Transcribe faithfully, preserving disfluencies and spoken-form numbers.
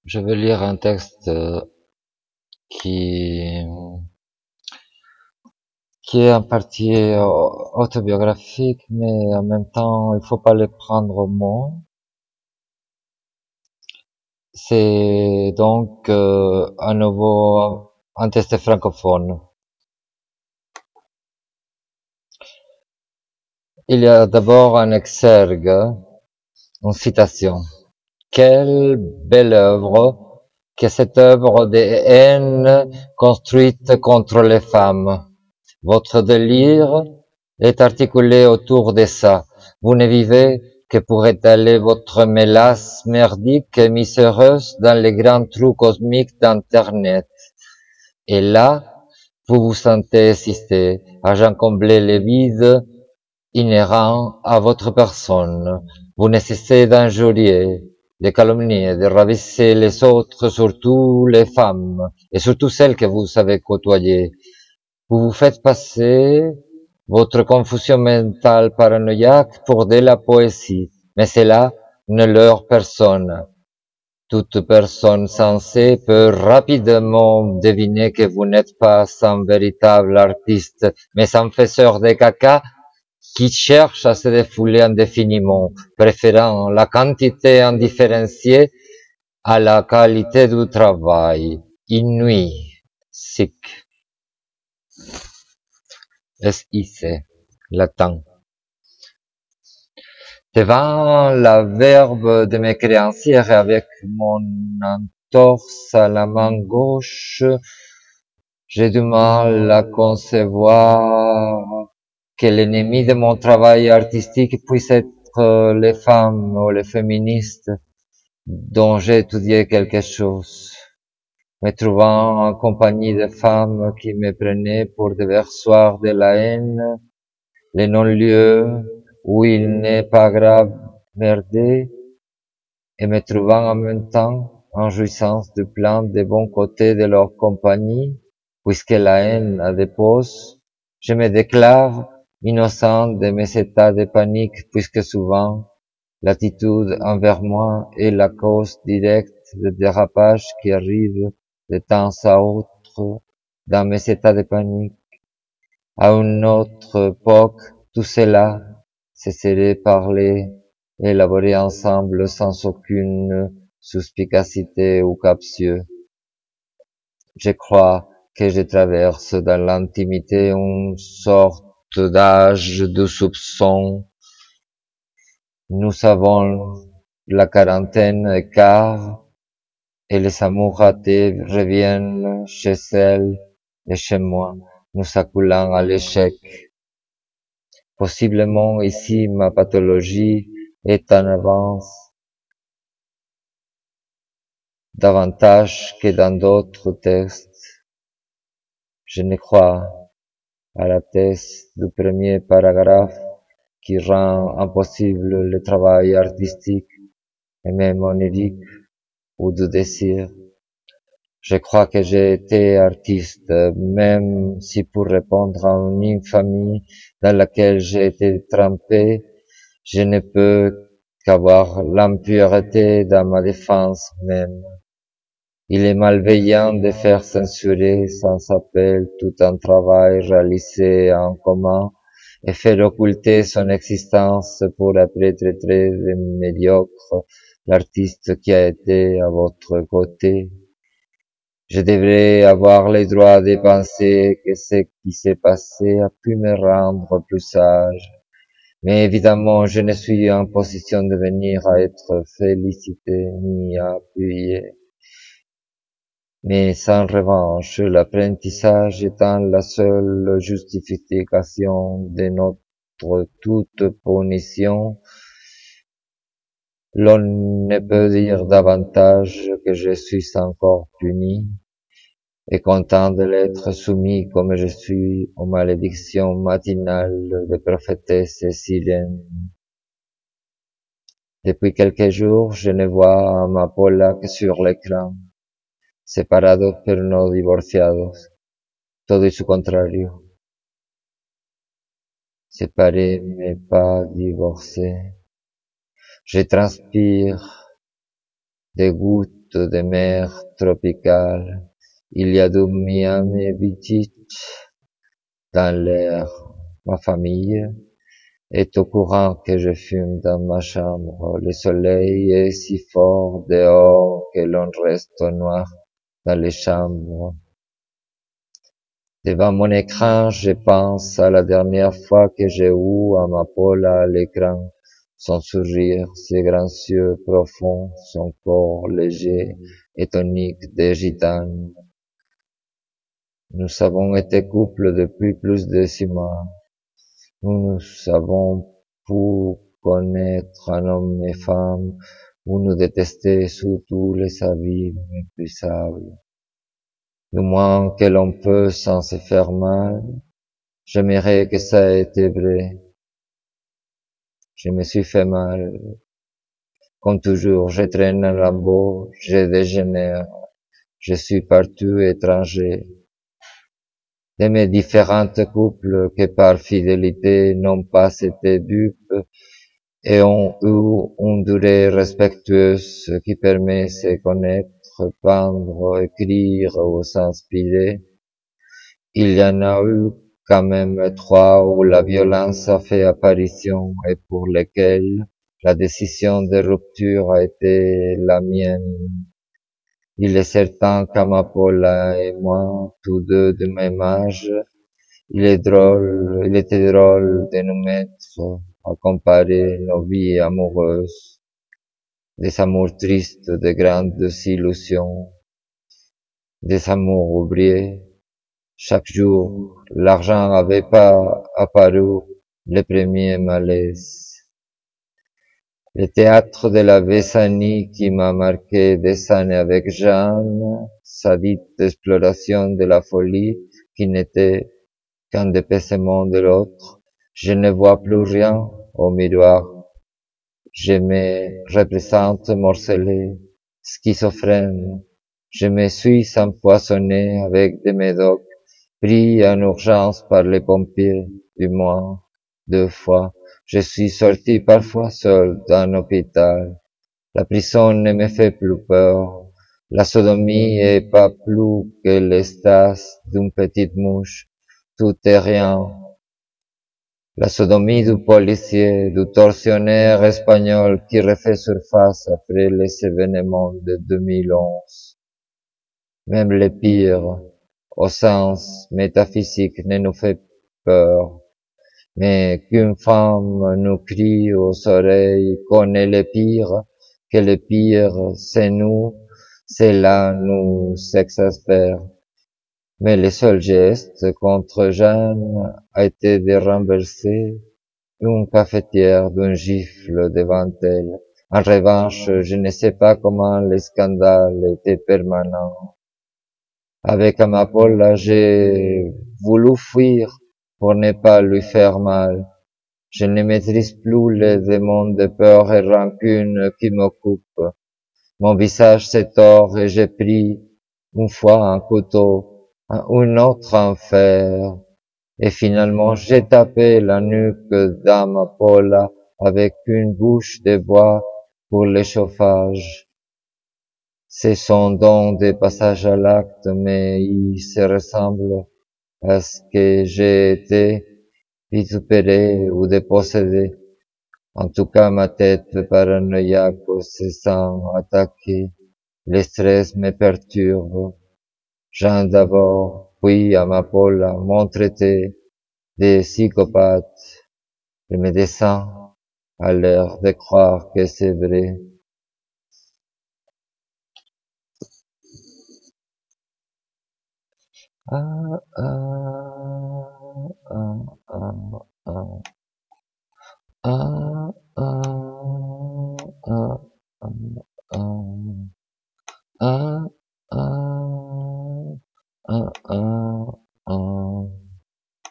Je vais lire un texte euh, qui, qui est en partie euh, autobiographique, mais en même temps, il faut pas le prendre au mot. C'est donc euh, à nouveau un texte francophone. Il y a d'abord un exergue, une citation. Quelle belle œuvre que cette œuvre de haine construite contre les femmes. Votre délire est articulé autour de ça. Vous ne vivez que pour étaler votre mélasse merdique et miséreuse dans les grands trous cosmiques d'Internet. Et là, vous vous sentez exister, à combler les vides inhérents à votre personne. Vous ne cessez d'injurier, de calomnier, de ravisser les autres, surtout les femmes, et surtout celles que vous savez côtoyer. Vous vous faites passer votre confusion mentale paranoïaque pour de la poésie, mais cela ne leur personne. Toute personne sensée peut rapidement deviner que vous n'êtes pas un véritable artiste, mais un faiseur de caca qui cherche à se défouler indéfiniment, préférant la quantité indifférenciée à la qualité du travail. Inuit, sic, S-I-C, latin. Devant la verbe de mes créanciers avec mon entorse à la main gauche, j'ai du mal à concevoir que l'ennemi de mon travail artistique puisse être les femmes ou les féministes dont j'ai étudié quelque chose, me trouvant en compagnie de femmes qui me prenaient pour des versoirs de la haine, les non-lieux où il n'est pas grave merder, et me trouvant en même temps en jouissance du plein des bons côtés de leur compagnie, puisque la haine a des pauses, je me déclare innocent de mes états de panique, puisque souvent l'attitude envers moi est la cause directe des dérapages qui arrivent de temps à autre dans mes états de panique. À une autre époque, tout cela se serait parlé, élaboré ensemble sans aucune suspicacité ou captieux. Je crois que je traverse dans l'intimité une sorte d'âge de soupçon. Nous avons la quarantaine car et les amours ratés reviennent chez elles et chez moi, nous accoulant à l'échec. Possiblement ici ma pathologie est en avance davantage que dans d'autres textes. Je ne crois à la thèse du premier paragraphe qui rend impossible le travail artistique et même onirique ou de désir. Je crois que j'ai été artiste, même si pour répondre à une infamie dans laquelle j'ai été trempé, je ne peux qu'avoir l'impureté dans ma défense même. Il est malveillant de faire censurer sans appel tout un travail réalisé en commun et faire occulter son existence pour après traiter de médiocre l'artiste qui a été à votre côté. Je devrais avoir le droit de penser que ce qui s'est passé a pu me rendre plus sage. Mais évidemment, je ne suis en position de venir à être félicité ni appuyé. Mais sans revanche, l'apprentissage étant la seule justification de notre toute punition, l'on ne peut dire davantage que je suis encore puni, et content de l'être soumis comme je suis aux malédictions matinales des prophétesses et sirènes. Depuis quelques jours, je ne vois amapola que sur l'écran, separados pero no divorciados, todo y su contrario, séparés mais pas divorcés. Je transpire des gouttes des mers tropicales. Il y a du Miami Beach dans l'air. Ma famille est au courant que je fume dans ma chambre. Le soleil est si fort dehors que l'on reste au noir dans les chambres. Devant mon écran, je pense à la dernière fois que j'ai eu Amapola à l'écran. Son sourire, ses grands yeux profonds, son corps léger et tonique de gitane. Nous avons été couple depuis plus de six mois. Nous nous avons pu connaître un homme et femme, ou nous détester sous tous les avis méprisables. Du moins que l'on peut sans se faire mal. J'aimerais que ça ait été vrai. Je me suis fait mal. Comme toujours, je traîne un lambeau, je dégénère. Je suis partout étranger. De mes différentes couples que par fidélité n'ont pas été dupes et ont eu une durée respectueuse qui permet de se connaître, peindre, écrire ou s'inspirer. Il y en a eu quand même trois où la violence a fait apparition et pour lesquels la décision de rupture a été la mienne. Il est certain qu'Amapola et moi, tous deux de même âge, il est drôle, il était drôle de nous mettre à comparer nos vies amoureuses, des amours tristes, de grandes illusions, des amours oubliés. Chaque jour, l'argent avait pas apparu le premier malaise. Le théâtre de la Vésanie qui m'a marqué des années avec Jeanne, sa dite exploration de la folie qui n'était qu'un dépassement de l'autre. Je ne vois plus rien au miroir. Je me représente morcelé, schizophrène. Je me suis empoisonné avec des médocs, pris en urgence par les pompiers, du moins deux fois. Je suis sorti parfois seul d'un hôpital. La prison ne me fait plus peur. La sodomie est pas plus que l'estas d'une petite mouche. Tout est rien. La sodomie du policier, du tortionnaire espagnol qui refait surface après les événements de deux mille onze. Même le pire, au sens métaphysique, ne nous fait peur. Mais qu'une femme nous crie aux oreilles qu'on est le pire, que le pire c'est nous, cela nous exaspère. Mais le seul geste contre Jeanne a été de renverser une cafetière d'un gifle devant elle. En revanche, je ne sais pas comment le scandale était permanent. Avec Amapola, j'ai voulu fuir pour ne pas lui faire mal. Je ne maîtrise plus les démons de peur et rancune qui m'occupent. Mon visage s'est tord et j'ai pris une fois un couteau, un autre en fer. Et finalement, j'ai tapé la nuque d'Amapola avec une bouche de bois pour le chauffage. Ce sont donc des passages à l'acte, mais ils se ressemblent à ce que j'ai été vitupéré ou dépossédé. En tout cas, ma tête paranoïaque se sent attaquée. Le stress me perturbe. Jean d'abord, puis Amapola m'ont traité de psychopathe. Le médecin a l'air de croire que c'est vrai. Ah, ah.